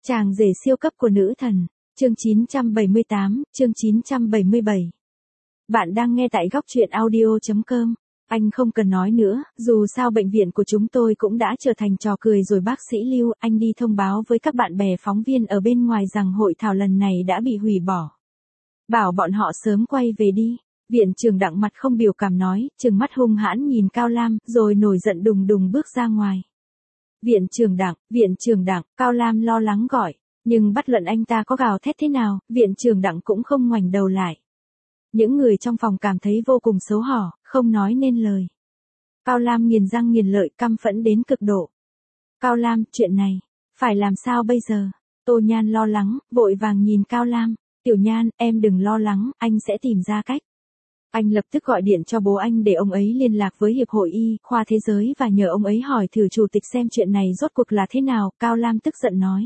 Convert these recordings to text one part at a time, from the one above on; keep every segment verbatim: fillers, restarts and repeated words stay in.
Chàng rể siêu cấp của nữ thần, chương chín trăm bảy mươi tám, chương chín trăm bảy mươi bảy. Bạn đang nghe tại góc truyện audio chấm com. Anh không cần nói nữa, dù sao bệnh viện của chúng tôi cũng đã trở thành trò cười rồi bác sĩ Lưu, anh đi thông báo với các bạn bè phóng viên ở bên ngoài rằng hội thảo lần này đã bị hủy bỏ. Bảo bọn họ sớm quay về đi. Viện trưởng Đặng mặt không biểu cảm nói, trừng mắt hung hãn nhìn Cao Lam, rồi nổi giận đùng đùng bước ra ngoài. Viện trưởng Đặng, viện trưởng Đặng, Cao Lam lo lắng gọi, nhưng bất luận anh ta có gào thét thế nào, viện trưởng Đặng cũng không ngoảnh đầu lại. Những người trong phòng cảm thấy vô cùng xấu hổ, không nói nên lời. Cao Lam nghiền răng nghiền lợi, căm phẫn đến cực độ. Cao Lam, chuyện này, phải làm sao bây giờ? Tô Nhan lo lắng, vội vàng nhìn Cao Lam, Tiểu Nhan, em đừng lo lắng, anh sẽ tìm ra cách. Anh lập tức gọi điện cho bố anh để ông ấy liên lạc với Hiệp hội Y khoa Thế giới và nhờ ông ấy hỏi thử chủ tịch xem chuyện này rốt cuộc là thế nào, Cao Lam tức giận nói.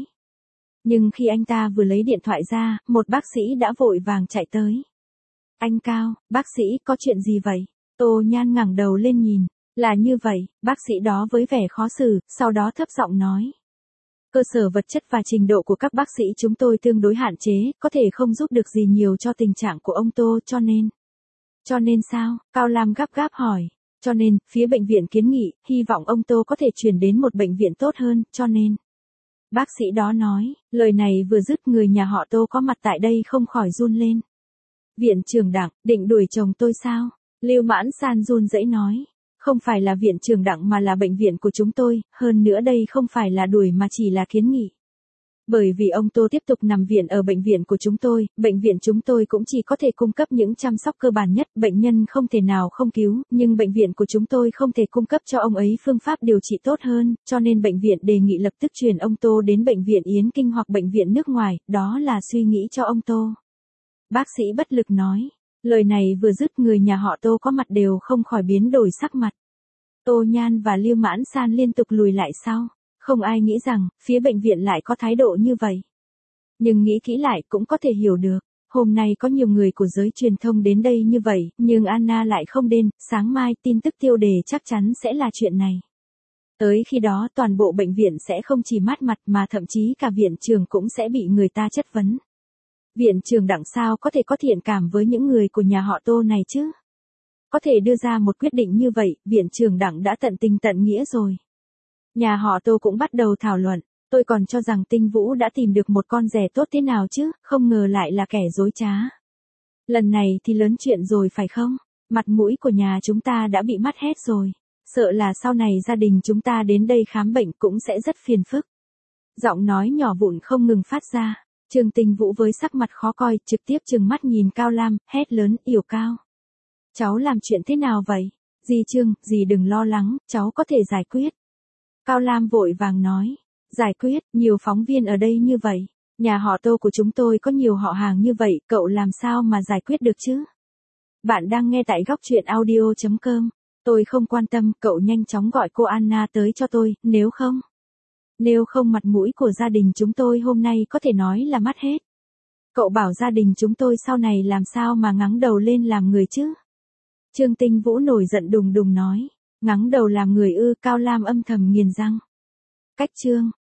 Nhưng khi anh ta vừa lấy điện thoại ra, một bác sĩ đã vội vàng chạy tới. Anh Cao, bác sĩ, có chuyện gì vậy? Tô Nhan ngẩng đầu lên nhìn, là như vậy, bác sĩ đó với vẻ khó xử, sau đó thấp giọng nói. Cơ sở vật chất và trình độ của các bác sĩ chúng tôi tương đối hạn chế, có thể không giúp được gì nhiều cho tình trạng của ông Tô cho nên. Cho nên sao? Cao Lam gấp gáp hỏi. Cho nên, phía bệnh viện kiến nghị, hy vọng ông Tô có thể chuyển đến một bệnh viện tốt hơn, cho nên. Bác sĩ đó nói, lời này vừa dứt người nhà họ Tô có mặt tại đây không khỏi run lên. Viện trưởng Đặng, định đuổi chồng tôi sao? Lưu Mãn San run rẩy nói. Không phải là viện trưởng Đặng mà là bệnh viện của chúng tôi, hơn nữa đây không phải là đuổi mà chỉ là kiến nghị. Bởi vì ông Tô tiếp tục nằm viện ở bệnh viện của chúng tôi, bệnh viện chúng tôi cũng chỉ có thể cung cấp những chăm sóc cơ bản nhất, bệnh nhân không thể nào không cứu, nhưng bệnh viện của chúng tôi không thể cung cấp cho ông ấy phương pháp điều trị tốt hơn, cho nên bệnh viện đề nghị lập tức chuyển ông Tô đến bệnh viện Yến Kinh hoặc bệnh viện nước ngoài, đó là suy nghĩ cho ông Tô. Bác sĩ bất lực nói, lời này vừa dứt người nhà họ Tô có mặt đều không khỏi biến đổi sắc mặt. Tô Nhan và Lưu Mãn San liên tục lùi lại sau. Không ai nghĩ rằng, phía bệnh viện lại có thái độ như vậy. Nhưng nghĩ kỹ lại cũng có thể hiểu được, hôm nay có nhiều người của giới truyền thông đến đây như vậy, nhưng Anna lại không đến, sáng mai tin tức tiêu đề chắc chắn sẽ là chuyện này. Tới khi đó toàn bộ bệnh viện sẽ không chỉ mát mặt mà thậm chí cả viện trưởng cũng sẽ bị người ta chất vấn. Viện trưởng Đặng sao có thể có thiện cảm với những người của nhà họ Tô này chứ? Có thể đưa ra một quyết định như vậy, viện trưởng Đặng đã tận tình tận nghĩa rồi. Nhà họ Tô cũng bắt đầu thảo luận, tôi còn cho rằng Tinh Vũ đã tìm được một con rể tốt thế nào chứ, không ngờ lại là kẻ dối trá. Lần này thì lớn chuyện rồi phải không? Mặt mũi của nhà chúng ta đã bị mất hết rồi. Sợ là sau này gia đình chúng ta đến đây khám bệnh cũng sẽ rất phiền phức. Giọng nói nhỏ vụn không ngừng phát ra. Trương Tinh Vũ với sắc mặt khó coi, trực tiếp trừng mắt nhìn Cao Lam, hét lớn, Yểu Cao. Cháu làm chuyện thế nào vậy? Dì Trương, dì đừng lo lắng, cháu có thể giải quyết. Cao Lam vội vàng nói, giải quyết, nhiều phóng viên ở đây như vậy, nhà họ Tô của chúng tôi có nhiều họ hàng như vậy, cậu làm sao mà giải quyết được chứ? Bạn đang nghe tại góc truyện audio chấm com, tôi không quan tâm, cậu nhanh chóng gọi cô Anna tới cho tôi, nếu không, nếu không mặt mũi của gia đình chúng tôi hôm nay có thể nói là mất hết. Cậu bảo gia đình chúng tôi sau này làm sao mà ngắng đầu lên làm người chứ? Trương Tinh Vũ nổi giận đùng đùng nói. Ngắng đầu làm người ư, Cao Lam âm thầm nghiền răng. Cách chương,